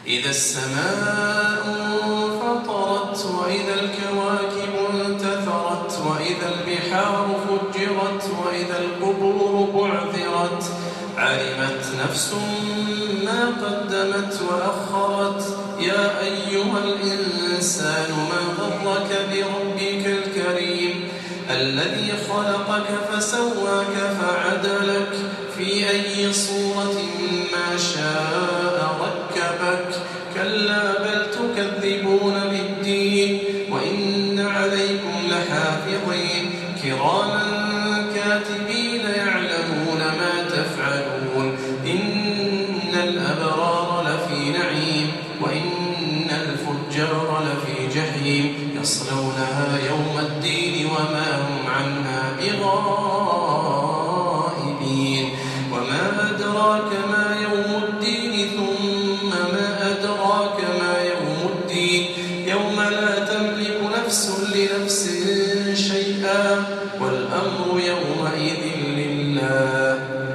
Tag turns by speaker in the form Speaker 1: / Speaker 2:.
Speaker 1: إذا السماء انفطرت وإذا الكواكب انتثرت وإذا البحار فجرت وإذا القبور بعثرت علمت نفس ما قدمت وأخرت يا أيها الإنسان ما غرك بربك الكريم الذي خلقك فسواك فعدلك في أي صورة ما شاء ركبك كلا بل تكذبون بالدين وإن عليكم لحافظين كراما كاتبين يعلمون ما تفعلون إن الأبرار لفي نعيم وإن الفجار لفي جحيم يصلونها يوم الدين وما